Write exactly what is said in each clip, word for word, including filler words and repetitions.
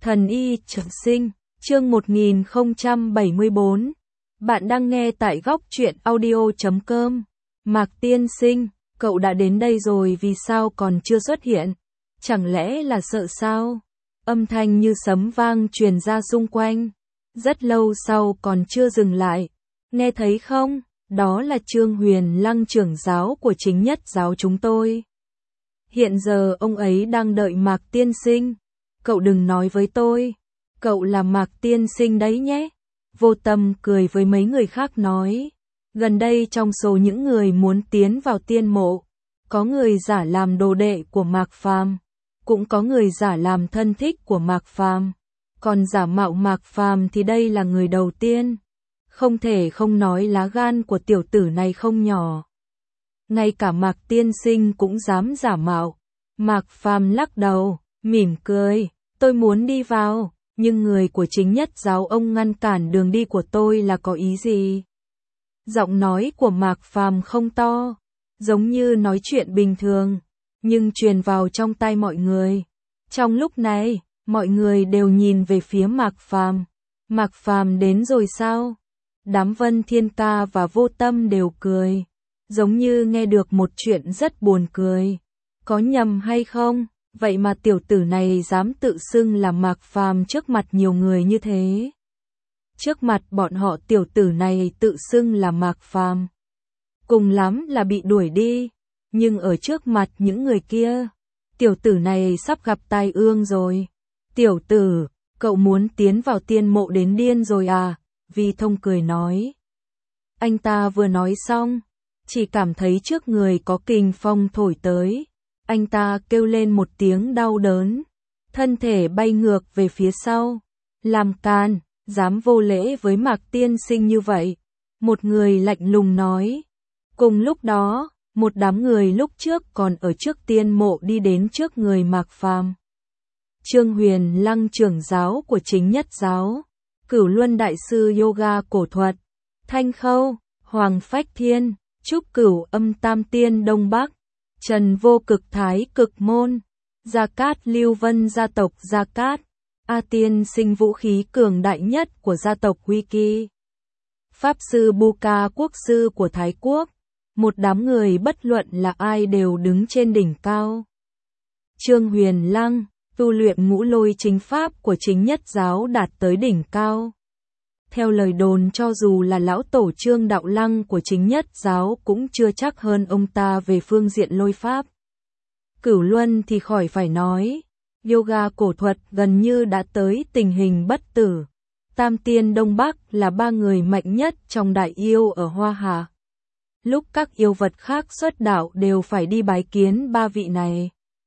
Thần y trường sinh, chương một nghìn không trăm bảy mươi bốn. Bạn đang nghe tại góc truyện audio chấm com. Mạc tiên sinh, cậu đã đến đây rồi vì sao còn chưa xuất hiện? Chẳng lẽ là sợ sao? Âm thanh như sấm vang truyền ra xung quanh. Rất lâu sau còn chưa dừng lại. Nghe thấy không? Đó là Trương Huyền Lăng trưởng giáo của Chính Nhất giáo chúng tôi. Hiện giờ ông ấy đang đợi Mạc tiên sinh. Cậu đừng nói với tôi. Cậu là Mạc tiên sinh đấy nhé. Vô Tâm cười với mấy người khác nói. Gần đây trong số những người muốn tiến vào tiên mộ, có người giả làm đồ đệ của Mạc Phàm, cũng có người giả làm thân thích của Mạc Phàm. Còn giả mạo Mạc Phàm thì đây là người đầu tiên. Không thể không nói lá gan của tiểu tử này không nhỏ. Ngay cả Mạc tiên sinh cũng dám giả mạo. Mạc Phàm lắc đầu, mỉm cười, tôi muốn đi vào, nhưng người của Chính Nhất giáo ông ngăn cản đường đi của tôi là có ý gì? Giọng nói của Mạc Phàm không to, giống như nói chuyện bình thường, nhưng truyền vào trong tai mọi người. Trong lúc này, mọi người đều nhìn về phía Mạc Phàm. Mạc Phàm đến rồi sao? Đám Vân Thiên Ca và Vô Tâm đều cười, giống như nghe được một chuyện rất buồn cười. Có nhầm hay không? Vậy mà tiểu tử này dám tự xưng là Mạc Phàm trước mặt nhiều người như thế. Trước mặt bọn họ tiểu tử này tự xưng là Mạc Phàm, cùng lắm là bị đuổi đi, nhưng ở trước mặt những người kia, tiểu tử này sắp gặp tai ương rồi. Tiểu tử, cậu muốn tiến vào tiên mộ đến điên rồi à? Vi Thông cười nói. Anh ta vừa nói xong, chỉ cảm thấy trước người có kình phong thổi tới. Anh ta kêu lên một tiếng đau đớn, thân thể bay ngược về phía sau. Làm càn, dám vô lễ với Mạc tiên sinh như vậy. Một người lạnh lùng nói. Cùng lúc đó, một đám người lúc trước còn ở trước tiên mộ đi đến trước người Mạc Phàm. Trương Huyền Lăng trưởng giáo của Chính Nhất giáo, Cửu Luân đại sư yoga cổ thuật, Thanh Khâu, Hoàng Phách Thiên, Trúc Cửu Âm Tam Tiên Đông Bắc, Trần Vô Cực Thái Cực Môn, Gia Cát Lưu Vân gia tộc Gia Cát, A Tiên sinh vũ khí cường đại nhất của gia tộc Huy Kỳ, Pháp sư Bu Ca quốc sư của Thái Quốc. Một đám người bất luận là ai đều đứng trên đỉnh cao. Trương Huyền Lăng, tu luyện ngũ lôi chính pháp của Chính Nhất giáo đạt tới đỉnh cao. Theo lời đồn cho dù là lão tổ Trương Đạo Lăng của Chính Nhất giáo cũng chưa chắc hơn ông ta về phương diện lôi pháp. Cửu Luân thì khỏi phải nói, yoga cổ thuật gần như đã tới tình hình bất tử. Tam Tiên Đông Bắc là ba người mạnh nhất trong đại yêu ở Hoa Hà. Lúc các yêu vật khác xuất đạo đều phải đi bái kiến ba vị này.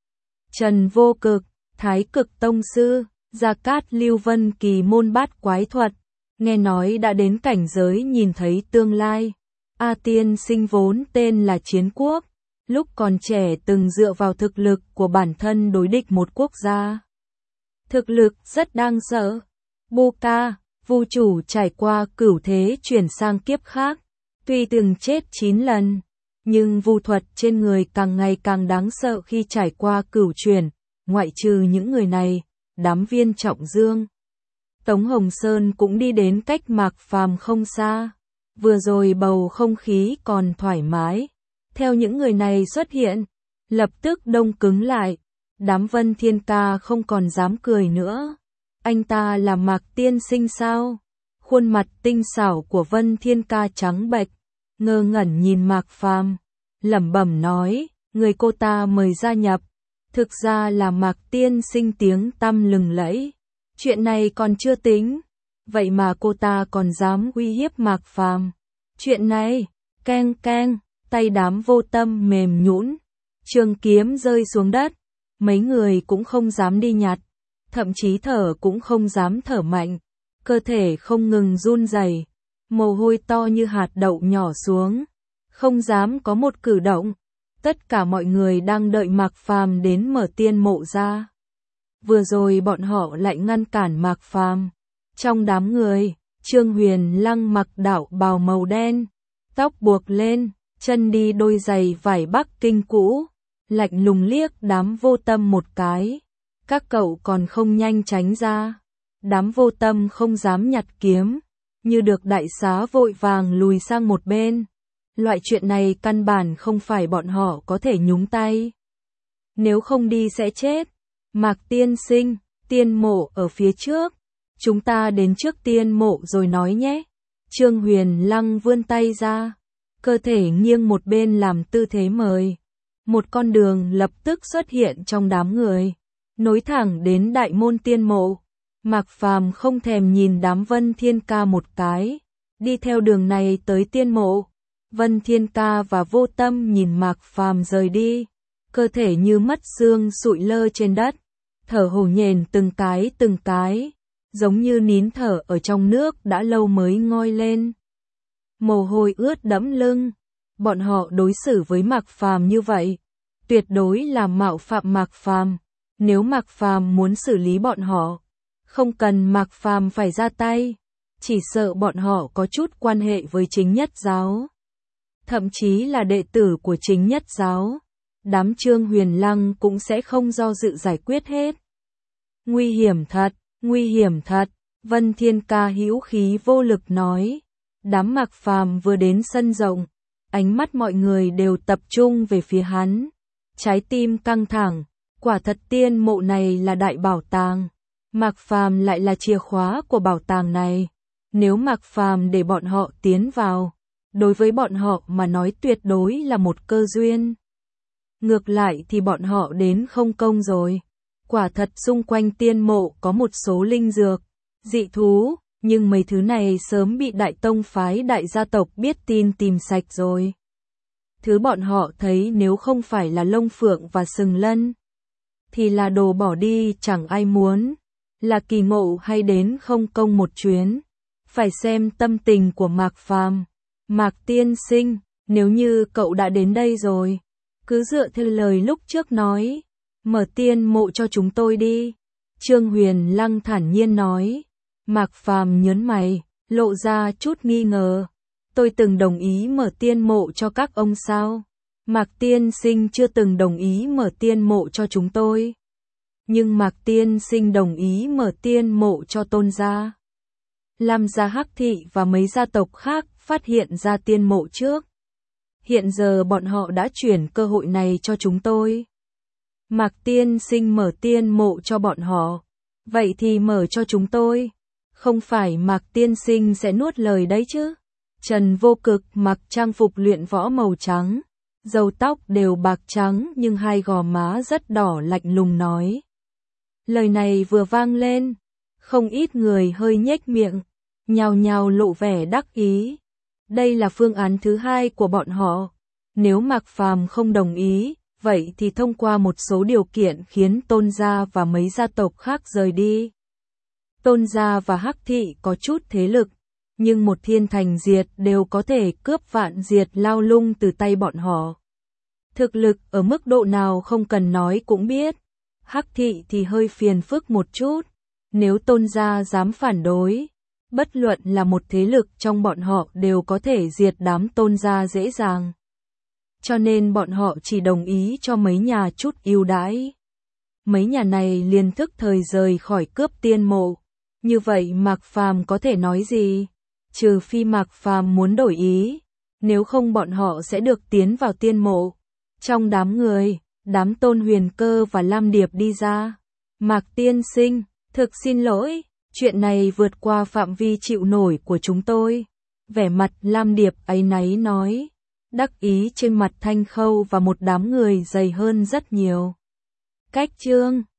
Trần Vô Cực, Thái Cực Tông Sư, Gia Cát Lưu Vân kỳ môn bát quái thuật, nghe nói đã đến cảnh giới nhìn thấy tương lai. A Tiên sinh vốn tên là Chiến Quốc, lúc còn trẻ từng dựa vào thực lực của bản thân đối địch một quốc gia. Thực lực rất đáng sợ. Bu Ca, Vu chủ trải qua cửu thế chuyển sang kiếp khác, tuy từng chết chín lần, nhưng vu thuật trên người càng ngày càng đáng sợ khi trải qua cửu chuyển. Ngoại trừ những người này, đám Viên Trọng Dương, Tống Hồng Sơn cũng đi đến cách Mạc Phàm không xa. Vừa rồi bầu không khí còn thoải mái, theo những người này xuất hiện, lập tức đông cứng lại. Đám Vân Thiên Ca không còn dám cười nữa. Anh ta là Mạc tiên sinh sao? Khuôn mặt tinh xảo của Vân Thiên Ca trắng bệch, ngơ ngẩn nhìn Mạc Phàm, lẩm bẩm nói, người cô ta mời gia nhập, thực ra là Mạc tiên sinh tiếng tăm lừng lẫy. Chuyện này còn chưa tính, vậy mà cô ta còn dám uy hiếp Mạc Phàm. Chuyện này, keng keng, tay đám Vô Tâm mềm nhũn, trường kiếm rơi xuống đất, mấy người cũng không dám đi nhặt, thậm chí thở cũng không dám thở mạnh, cơ thể không ngừng run rẩy, mồ hôi to như hạt đậu nhỏ xuống, không dám có một cử động. Tất cả mọi người đang đợi Mạc Phàm đến mở tiên mộ ra. Vừa rồi bọn họ lại ngăn cản Mạc Phàm. Trong đám người, Trương Huyền Lăng mặc đạo bào màu đen, tóc buộc lên, chân đi đôi giày vải Bắc Kinh cũ, lạnh lùng liếc đám Vô Tâm một cái. Các cậu còn không nhanh tránh ra. Đám vô tâm không dám nhặt kiếm, như được đại xá vội vàng lùi sang một bên. Loại chuyện này căn bản không phải bọn họ có thể nhúng tay. Nếu không đi sẽ chết. Mạc tiên sinh, tiên mộ ở phía trước. Chúng ta đến trước tiên mộ rồi nói nhé. Trương Huyền Lăng vươn tay ra, cơ thể nghiêng một bên làm tư thế mời. Một con đường lập tức xuất hiện trong đám người, nối thẳng đến đại môn tiên mộ. Mạc Phàm không thèm nhìn đám Vân Thiên Ca một cái, đi theo đường này tới tiên mộ. Vân Thiên Ca và Vô Tâm nhìn Mạc Phàm rời đi, cơ thể như mất xương sụi lơ trên đất, thở hổn hển từng cái từng cái, giống như nín thở ở trong nước đã lâu mới ngoi lên. Mồ hôi ướt đẫm lưng, bọn họ đối xử với Mạc Phàm như vậy, tuyệt đối là mạo phạm Mạc Phàm. Nếu Mạc Phàm muốn xử lý bọn họ, không cần Mạc Phàm phải ra tay, chỉ sợ bọn họ có chút quan hệ với Chính Nhất Giáo, thậm chí là đệ tử của Chính Nhất Giáo. Đám Trương Huyền Lăng cũng sẽ không do dự giải quyết hết. Nguy hiểm thật, nguy hiểm thật, Vân Thiên Ca hữu khí vô lực nói. Đám Mạc Phàm vừa đến sân rộng, ánh mắt mọi người đều tập trung về phía hắn. Trái tim căng thẳng, quả thật tiên mộ này là đại bảo tàng. Mạc Phàm lại là chìa khóa của bảo tàng này. Nếu Mạc Phàm để bọn họ tiến vào, đối với bọn họ mà nói tuyệt đối là một cơ duyên. Ngược lại thì bọn họ đến không công rồi. Quả thật xung quanh tiên mộ có một số linh dược, dị thú, nhưng mấy thứ này sớm bị đại tông phái đại gia tộc biết tin tìm sạch rồi. Thứ bọn họ thấy nếu không phải là lông phượng và sừng lân, thì là đồ bỏ đi chẳng ai muốn. Là kỳ ngộ hay đến không công một chuyến, phải xem tâm tình của Mạc Phàm. Mạc tiên sinh, nếu như cậu đã đến đây rồi, cứ dựa theo lời lúc trước nói, mở tiên mộ cho chúng tôi đi. Trương Huyền Lăng thản nhiên nói. Mạc Phàm nhớn mày, lộ ra chút nghi ngờ. Tôi từng đồng ý mở tiên mộ cho các ông sao? Mạc tiên sinh chưa từng đồng ý mở tiên mộ cho chúng tôi. Nhưng Mạc tiên sinh đồng ý mở tiên mộ cho Tôn gia. Lam gia Hắc thị và mấy gia tộc khác phát hiện ra tiên mộ trước. Hiện giờ bọn họ đã chuyển cơ hội này cho chúng tôi. Mạc tiên sinh mở tiên mộ cho bọn họ, vậy thì mở cho chúng tôi. Không phải Mạc tiên sinh sẽ nuốt lời đấy chứ? Trần Vô Cực mặc trang phục luyện võ màu trắng, râu tóc đều bạc trắng nhưng hai gò má rất đỏ lạnh lùng nói. Lời này vừa vang lên, không ít người hơi nhếch miệng, nhao nhao lộ vẻ đắc ý. Đây là phương án thứ hai của bọn họ. Nếu Mạc Phàm không đồng ý, vậy thì thông qua một số điều kiện khiến Tôn gia và mấy gia tộc khác rời đi. Tôn gia và Hắc thị có chút thế lực, nhưng một thiên thành diệt đều có thể cướp vạn diệt lao lung từ tay bọn họ. Thực lực ở mức độ nào không cần nói cũng biết. Hắc thị thì hơi phiền phức một chút. Nếu Tôn gia dám phản đối, bất luận là một thế lực trong bọn họ đều có thể diệt đám Tôn gia dễ dàng. Cho nên bọn họ chỉ đồng ý cho mấy nhà chút ưu đãi. Mấy nhà này liền thức thời rời khỏi cướp tiên mộ. Như vậy Mạc Phàm có thể nói gì? Trừ phi Mạc Phàm muốn đổi ý, nếu không bọn họ sẽ được tiến vào tiên mộ. Trong đám người, đám Tôn Huyền Cơ và Lam Điệp đi ra. Mạc tiên sinh, thực xin lỗi, chuyện này vượt qua phạm vi chịu nổi của chúng tôi. Vẻ mặt Lam Điệp áy náy nói, đắc ý trên mặt Thanh Khâu và một đám người dày hơn rất nhiều. Cách chương